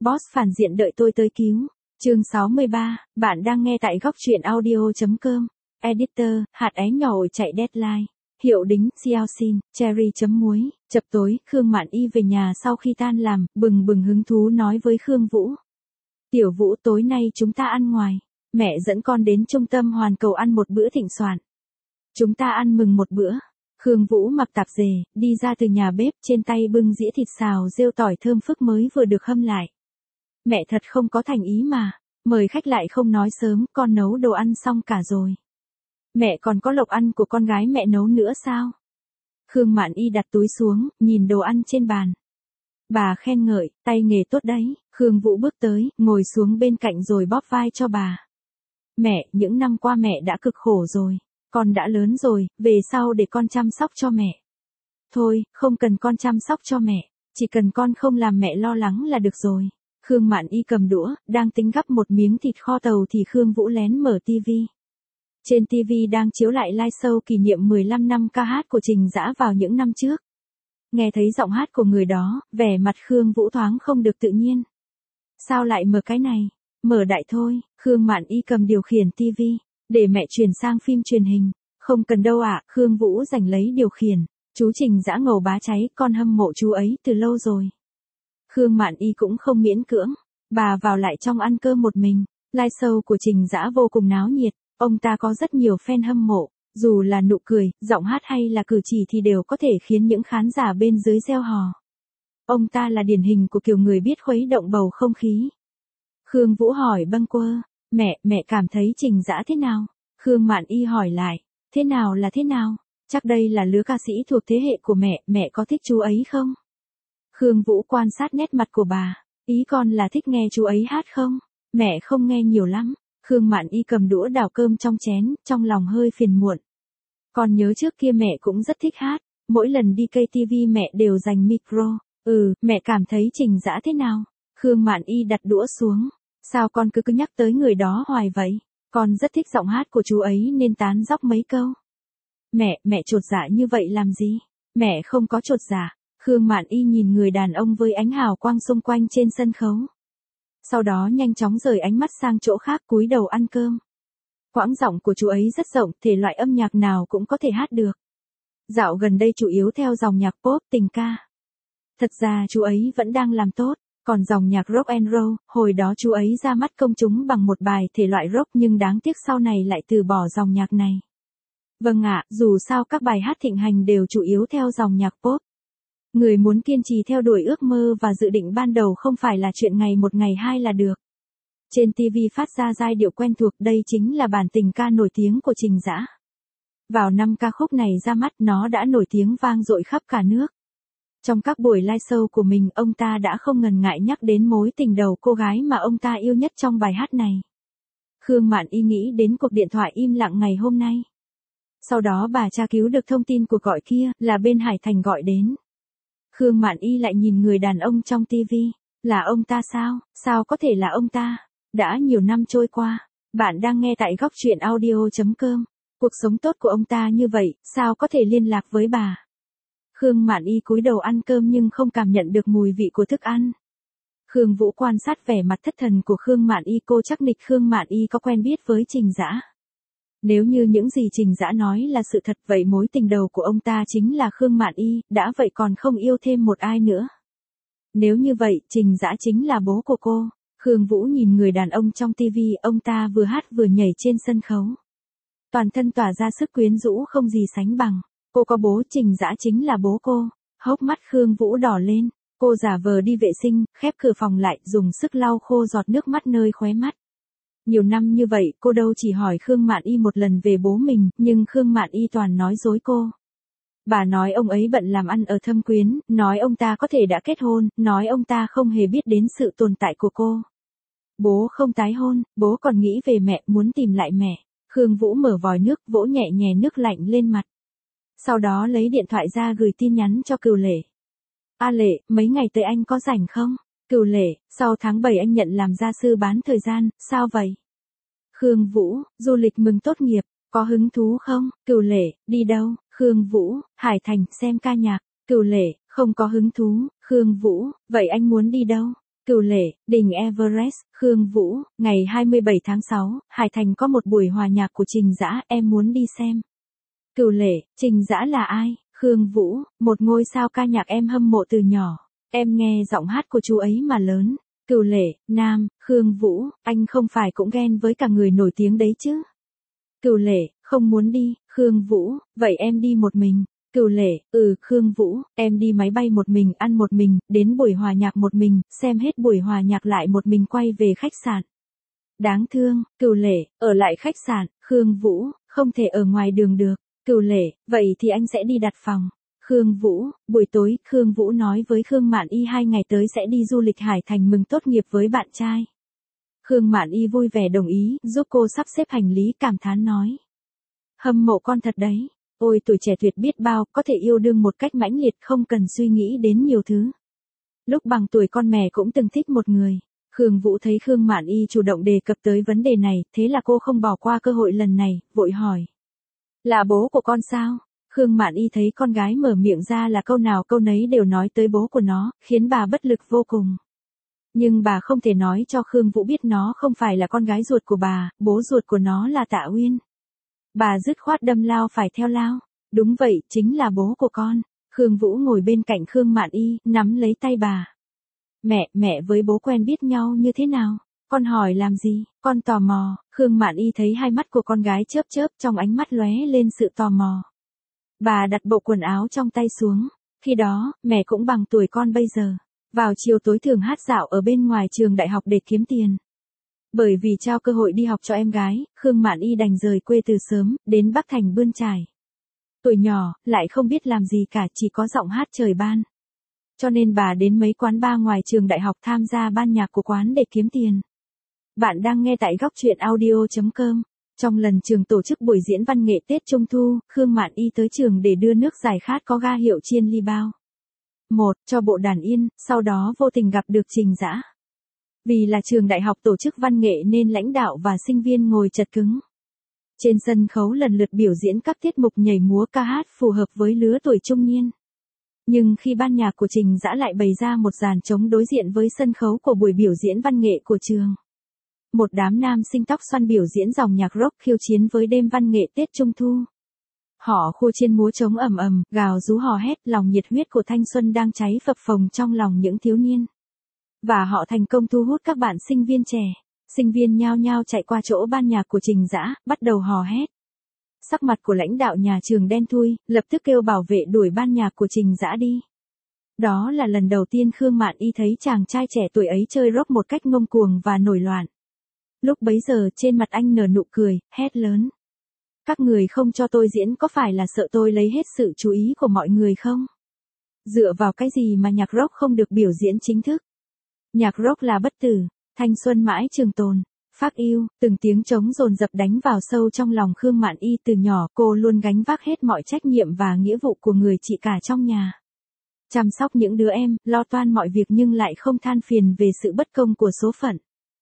Boss phản diện đợi tôi tới cứu. Chương 63, bạn đang nghe tại góc truyện audio.com. Editor, hạt é nhỏ ổi chạy deadline. Hiệu đính, Xiaoxin, cherry chấm muối. Chập tối, Khương Mạn Y về nhà sau khi tan làm, bừng bừng hứng thú nói với Khương Vũ. Tiểu Vũ, tối nay chúng ta ăn ngoài. Mẹ dẫn con đến trung tâm Hoàn Cầu ăn một bữa thịnh soạn. Chúng ta ăn mừng một bữa. Khương Vũ mặc tạp dề, đi ra từ nhà bếp, trên tay bưng dĩa thịt xào rêu tỏi thơm phức mới vừa được hâm lại. Mẹ thật không có thành ý mà, mời khách lại không nói sớm, con nấu đồ ăn xong cả rồi. Mẹ còn có lộc ăn của con gái mẹ nấu nữa sao? Khương Mạn Y đặt túi xuống, nhìn đồ ăn trên bàn. Bà khen ngợi, tay nghề tốt đấy. Khương Vũ bước tới, ngồi xuống bên cạnh rồi bóp vai cho bà. Mẹ, những năm qua mẹ đã cực khổ rồi. Con đã lớn rồi, về sau để con chăm sóc cho mẹ. Thôi, không cần con chăm sóc cho mẹ, chỉ cần con không làm mẹ lo lắng là được rồi. Khương Mạn Y cầm đũa, đang tính gắp một miếng thịt kho tàu thì Khương Vũ lén mở tivi. Trên tivi đang chiếu lại live show kỷ niệm 15 năm ca hát của Trình Dã vào những năm trước. Nghe thấy giọng hát của người đó, vẻ mặt Khương Vũ thoáng không được tự nhiên. Sao lại mở cái này? Mở đại thôi. Khương Mạn Y cầm điều khiển tivi. Để mẹ chuyển sang phim truyền hình. Không cần đâu ạ, Khương Vũ giành lấy điều khiển. Chú Trình Dã ngầu bá cháy, con hâm mộ chú ấy từ lâu rồi. Khương Mạn Y cũng không miễn cưỡng. Bà vào lại trong ăn cơm một mình. Live show của Trình Dã vô cùng náo nhiệt. Ông ta có rất nhiều fan hâm mộ. Dù là nụ cười, giọng hát hay là cử chỉ thì đều có thể khiến những khán giả bên dưới reo hò. Ông ta là điển hình của kiểu người biết khuấy động bầu không khí. Khương Vũ hỏi bâng quơ. Mẹ cảm thấy Trình Dã thế nào? Khương Mạn Y hỏi lại. Thế nào là thế nào? Chắc đây là lứa ca sĩ thuộc thế hệ của mẹ có thích chú ấy không? Khương Vũ quan sát nét mặt của bà. Ý con là thích nghe chú ấy hát không? Mẹ không nghe nhiều lắm. Khương Mạn Y cầm đũa đảo cơm trong chén, trong lòng hơi phiền muộn. Con nhớ trước kia mẹ cũng rất thích hát. Mỗi lần đi KTV mẹ đều dành micro. Mẹ cảm thấy Trình Dã thế nào? Khương Mạn Y đặt đũa xuống. Sao con cứ nhắc tới người đó hoài vậy? Con rất thích giọng hát của chú ấy nên tán dóc mấy câu. Mẹ chột dạ như vậy làm gì? Mẹ không có chột dạ. Khương Mạn Y nhìn người đàn ông với ánh hào quang xung quanh trên sân khấu. Sau đó nhanh chóng rời ánh mắt sang chỗ khác cúi đầu ăn cơm. Quãng giọng của chú ấy rất rộng, thể loại âm nhạc nào cũng có thể hát được. Dạo gần đây chủ yếu theo dòng nhạc pop, tình ca. Thật ra chú ấy vẫn đang làm tốt. Còn dòng nhạc rock and roll, hồi đó chú ấy ra mắt công chúng bằng một bài thể loại rock nhưng đáng tiếc sau này lại từ bỏ dòng nhạc này. Vâng ạ, dù sao các bài hát thịnh hành đều chủ yếu theo dòng nhạc pop. Người muốn kiên trì theo đuổi ước mơ và dự định ban đầu không phải là chuyện ngày một ngày hai là được. Trên TV phát ra giai điệu quen thuộc, đây chính là bản tình ca nổi tiếng của Trình Dã. Vào năm ca khúc này ra mắt nó đã nổi tiếng vang dội khắp cả nước. Trong các buổi live show của mình, ông ta đã không ngần ngại nhắc đến mối tình đầu cô gái mà ông ta yêu nhất trong bài hát này. Khương Mạn Y nghĩ đến cuộc điện thoại im lặng ngày hôm nay. Sau đó bà tra cứu được thông tin cuộc gọi kia, là bên Hải Thành gọi đến. Khương Mạn Y lại nhìn người đàn ông trong TV. Là ông ta sao? Sao có thể là ông ta? Đã nhiều năm trôi qua. Bạn đang nghe tại góc truyện audio.com. Cuộc sống tốt của ông ta như vậy, sao có thể liên lạc với bà? Khương Mạn Y cúi đầu ăn cơm nhưng không cảm nhận được mùi vị của thức ăn. Khương Vũ quan sát vẻ mặt thất thần của Khương Mạn Y, cô chắc nịch Khương Mạn Y có quen biết với Trình Dã. Nếu như những gì Trình Dã nói là sự thật vậy mối tình đầu của ông ta chính là Khương Mạn Y, đã vậy còn không yêu thêm một ai nữa. Nếu như vậy, Trình Dã chính là bố của cô. Khương Vũ nhìn người đàn ông trong TV, ông ta vừa hát vừa nhảy trên sân khấu. Toàn thân tỏa ra sức quyến rũ không gì sánh bằng. Cô có bố, Trình Dã chính là bố cô. Hốc mắt Khương Vũ đỏ lên. Cô giả vờ đi vệ sinh, khép cửa phòng lại, dùng sức lau khô giọt nước mắt nơi khóe mắt. Nhiều năm như vậy, cô đâu chỉ hỏi Khương Mạn Y một lần về bố mình, nhưng Khương Mạn Y toàn nói dối cô. Bà nói ông ấy bận làm ăn ở Thâm Quyến, nói ông ta có thể đã kết hôn, nói ông ta không hề biết đến sự tồn tại của cô. Bố không tái hôn, bố còn nghĩ về mẹ, muốn tìm lại mẹ. Khương Vũ mở vòi nước, vỗ nhẹ nhẹ nước lạnh lên mặt. Sau đó lấy điện thoại ra gửi tin nhắn cho Cửu Lệ. A Lệ, mấy ngày tới anh có rảnh không? Cửu Lệ, sau tháng 7 anh nhận làm gia sư bán thời gian, sao vậy? Khương Vũ, du lịch mừng tốt nghiệp, có hứng thú không? Cửu Lệ, đi đâu? Khương Vũ, Hải Thành, xem ca nhạc. Cửu Lệ, không có hứng thú. Khương Vũ, vậy anh muốn đi đâu? Cửu Lệ, đỉnh Everest, Khương Vũ, ngày 27 tháng 6, Hải Thành có một buổi hòa nhạc của Trình Dã, em muốn đi xem. Cửu Lệ, Trình Dã là ai? Khương Vũ, một ngôi sao ca nhạc em hâm mộ từ nhỏ. Em nghe giọng hát của chú ấy mà lớn. Cửu Lệ, nam, Khương Vũ, anh không phải cũng ghen với cả người nổi tiếng đấy chứ? Cửu Lệ, không muốn đi. Khương Vũ, vậy em đi một mình. Cửu Lệ, Khương Vũ, em đi máy bay một mình, ăn một mình, đến buổi hòa nhạc một mình, xem hết buổi hòa nhạc lại một mình quay về khách sạn. Đáng thương. Cửu Lệ, ở lại khách sạn. Khương Vũ, không thể ở ngoài đường được. Cửu Lệ, vậy thì anh sẽ đi đặt phòng. Khương Vũ, buổi tối, Khương Vũ nói với Khương Mạn Y 2 ngày tới sẽ đi du lịch Hải Thành mừng tốt nghiệp với bạn trai. Khương Mạn Y vui vẻ đồng ý, giúp cô sắp xếp hành lý, cảm thán nói. Hâm mộ con thật đấy. Ôi tuổi trẻ tuyệt biết bao, có thể yêu đương một cách mãnh liệt không cần suy nghĩ đến nhiều thứ. Lúc bằng tuổi con mẹ cũng từng thích một người. Khương Vũ thấy Khương Mạn Y chủ động đề cập tới vấn đề này, thế là cô không bỏ qua cơ hội lần này, vội hỏi. Là bố của con sao? Khương Mạn Y thấy con gái mở miệng ra là câu nào câu nấy đều nói tới bố của nó, khiến bà bất lực vô cùng. Nhưng bà không thể nói cho Khương Vũ biết nó không phải là con gái ruột của bà, bố ruột của nó là Tạ Uyên. Bà dứt khoát đâm lao phải theo lao. Đúng vậy, chính là bố của con. Khương Vũ ngồi bên cạnh Khương Mạn Y, nắm lấy tay bà. Mẹ với bố quen biết nhau như thế nào? Con hỏi làm gì? Con tò mò. Khương Mạn Y thấy hai mắt của con gái chớp chớp, trong ánh mắt lóe lên sự tò mò. Bà đặt bộ quần áo trong tay xuống. Khi đó, mẹ cũng bằng tuổi con bây giờ. Vào chiều tối thường hát dạo ở bên ngoài trường đại học để kiếm tiền. Bởi vì trao cơ hội đi học cho em gái, Khương Mạn Y đành rời quê từ sớm, đến Bắc Thành bươn chải. Tuổi nhỏ, lại không biết làm gì cả, chỉ có giọng hát trời ban. Cho nên bà đến mấy quán bar ngoài trường đại học tham gia ban nhạc của quán để kiếm tiền. Bạn đang nghe tại góc truyện audio.com. Trong lần trường tổ chức buổi diễn văn nghệ Tết Trung Thu, Khương Mạn Y tới trường để đưa nước giải khát có ga hiệu Chiên Ly Bao. Cho bộ đàn yên, sau đó vô tình gặp được Trình Dã. Vì là trường đại học tổ chức văn nghệ nên lãnh đạo và sinh viên ngồi chật cứng. Trên sân khấu lần lượt biểu diễn các tiết mục nhảy múa ca hát phù hợp với lứa tuổi trung niên. Nhưng khi ban nhạc của Trình Dã lại bày ra một dàn trống đối diện với sân khấu của buổi biểu diễn văn nghệ của trường. Một đám nam sinh tóc xoăn biểu diễn dòng nhạc rock khiêu chiến với đêm văn nghệ Tết Trung Thu. Họ khua chiên múa trống ầm ầm, gào rú hò hét, lòng nhiệt huyết của thanh xuân đang cháy phập phồng trong lòng những thiếu niên. Và họ thành công thu hút các bạn sinh viên trẻ. Sinh viên nhao nhao chạy qua chỗ ban nhạc của Trình Dã, bắt đầu hò hét. Sắc mặt của lãnh đạo nhà trường đen thui, lập tức kêu bảo vệ đuổi ban nhạc của Trình Dã đi. Đó là lần đầu tiên Khương Mạn Y thấy chàng trai trẻ tuổi ấy chơi rock một cách ngông cuồng và nổi loạn. Lúc bấy giờ trên mặt anh nở nụ cười, hét lớn. Các người không cho tôi diễn có phải là sợ tôi lấy hết sự chú ý của mọi người không? Dựa vào cái gì mà nhạc rock không được biểu diễn chính thức? Nhạc rock là bất tử, thanh xuân mãi trường tồn. Phác yêu, từng tiếng trống dồn dập đánh vào sâu trong lòng Khương Mạn Y. Từ nhỏ cô luôn gánh vác hết mọi trách nhiệm và nghĩa vụ của người chị cả trong nhà. Chăm sóc những đứa em, lo toan mọi việc nhưng lại không than phiền về sự bất công của số phận.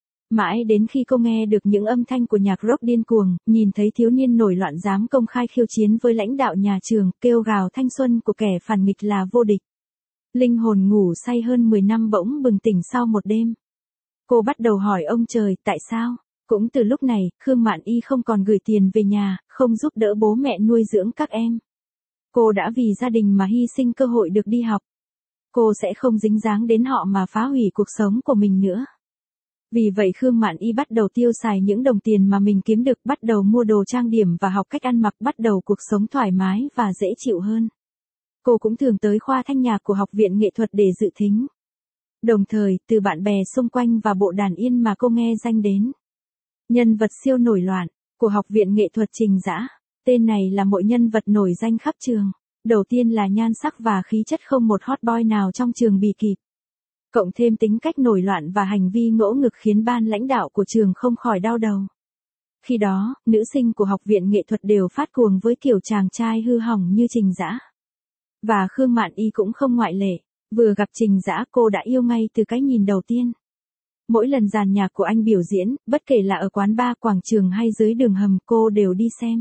Mãi đến khi cô nghe được những âm thanh của nhạc rock điên cuồng, nhìn thấy thiếu niên nổi loạn dám công khai khiêu chiến với lãnh đạo nhà trường, kêu gào thanh xuân của kẻ phản nghịch là vô địch. Linh hồn ngủ say hơn 10 năm bỗng bừng tỉnh sau một đêm. Cô bắt đầu hỏi ông trời, tại sao? Cũng từ lúc này, Khương Mạn Y không còn gửi tiền về nhà, không giúp đỡ bố mẹ nuôi dưỡng các em. Cô đã vì gia đình mà hy sinh cơ hội được đi học. Cô sẽ không dính dáng đến họ mà phá hủy cuộc sống của mình nữa. Vì vậy Khương Mạn Y bắt đầu tiêu xài những đồng tiền mà mình kiếm được, bắt đầu mua đồ trang điểm và học cách ăn mặc, bắt đầu cuộc sống thoải mái và dễ chịu hơn. Cô cũng thường tới khoa thanh nhạc của Học viện Nghệ thuật để dự thính. Đồng thời, từ bạn bè xung quanh và bộ đàn yên mà cô nghe danh đến. Nhân vật siêu nổi loạn của Học viện Nghệ thuật Trình Dã. Tên này là mỗi nhân vật nổi danh khắp trường. Đầu tiên là nhan sắc và khí chất không một hot boy nào trong trường bì kịp. Cộng thêm tính cách nổi loạn và hành vi ngỗ nghịch khiến ban lãnh đạo của trường không khỏi đau đầu. Khi đó, nữ sinh của Học viện Nghệ thuật đều phát cuồng với kiểu chàng trai hư hỏng như Trình Dã. Và Khương Mạn Y cũng không ngoại lệ. Vừa gặp Trình Dã cô đã yêu ngay từ cái nhìn đầu tiên. Mỗi lần dàn nhạc của anh biểu diễn, bất kể là ở quán bar, quảng trường hay dưới đường hầm, cô đều đi xem.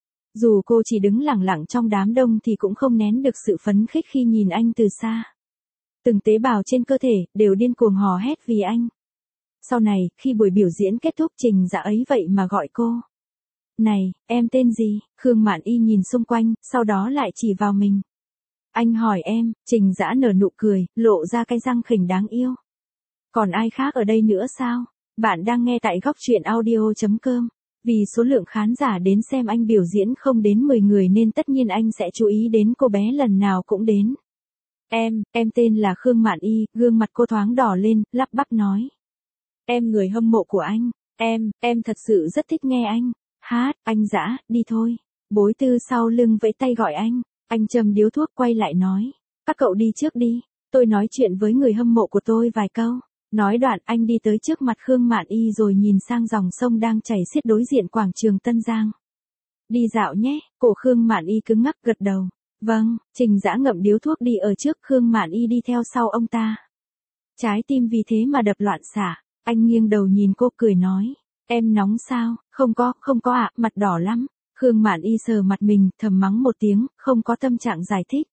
Dù cô chỉ đứng lặng lặng trong đám đông thì cũng không nén được sự phấn khích khi nhìn anh từ xa. Từng tế bào trên cơ thể đều điên cuồng hò hét vì anh. Sau này, khi buổi biểu diễn kết thúc Trình Dã ấy vậy mà gọi cô. Này, em tên gì? Khương Mạn Y nhìn xung quanh, sau đó lại chỉ vào mình. Anh hỏi em, Trình Dã nở nụ cười, lộ ra cái răng khỉnh đáng yêu. Còn ai khác ở đây nữa sao? Bạn đang nghe tại góc truyện audio.com. Vì số lượng khán giả đến xem anh biểu diễn không đến 10 người nên tất nhiên anh sẽ chú ý đến cô bé lần nào cũng đến. Em tên là Khương Mạn Y, gương mặt cô thoáng đỏ lên, lắp bắp nói. Em người hâm mộ của anh, em thật sự rất thích nghe anh hát, anh Dã, đi thôi. Bối Tư sau lưng vẫy tay gọi anh châm điếu thuốc quay lại nói. Các cậu đi trước đi, tôi nói chuyện với người hâm mộ của tôi vài câu. Nói đoạn anh đi tới trước mặt Khương Mạn Y rồi nhìn sang dòng sông đang chảy xiết đối diện quảng trường Tân Giang. Đi dạo nhé, cổ Khương Mạn Y cứng ngắc gật đầu. Vâng, Trình Dã ngậm điếu thuốc đi ở trước, Khương Mạn Y đi theo sau ông ta. Trái tim vì thế mà đập loạn xạ, anh nghiêng đầu nhìn cô cười nói. Em nóng sao? Không có ạ, mặt đỏ lắm. Khương Mạn Y sờ mặt mình, thầm mắng một tiếng, không có tâm trạng giải thích.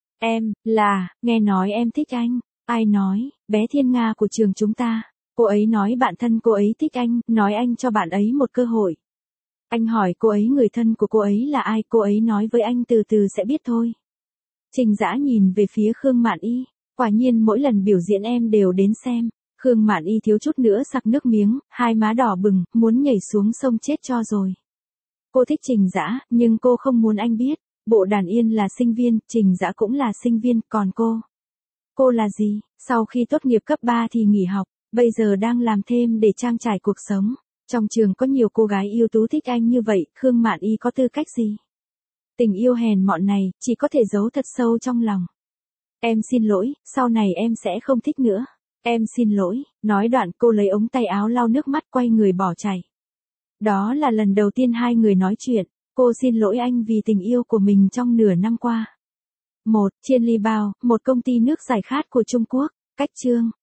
Nghe nói em thích anh. Ai nói? Bé Thiên Nga của trường chúng ta. Cô ấy nói bạn thân cô ấy thích anh, nói anh cho bạn ấy một cơ hội. Anh hỏi cô ấy người thân của cô ấy là ai, cô ấy nói với anh từ từ sẽ biết thôi. Trình Dã nhìn về phía Khương Mạn Y. Quả nhiên mỗi lần biểu diễn em đều đến xem. Khương Mạn Y thiếu chút nữa sặc nước miếng, hai má đỏ bừng, muốn nhảy xuống sông chết cho rồi. Cô thích Trình Dã, nhưng cô không muốn anh biết. Bộ Đàn Yên là sinh viên, Trình Dã cũng là sinh viên, còn cô? Cô là gì? Sau khi tốt nghiệp cấp 3 thì nghỉ học, bây giờ đang làm thêm để trang trải cuộc sống. Trong trường có nhiều cô gái ưu tú thích anh như vậy, Khương Mạn Y có tư cách gì? Tình yêu hèn mọn này, chỉ có thể giấu thật sâu trong lòng. Em xin lỗi, sau này em sẽ không thích nữa. Em xin lỗi, nói đoạn cô lấy ống tay áo lau nước mắt quay người bỏ chạy. Đó là lần đầu tiên hai người nói chuyện, cô xin lỗi anh vì tình yêu của mình trong nửa năm qua. Chiên Ly Bao, một công ty nước giải khát của Trung Quốc, cách chương.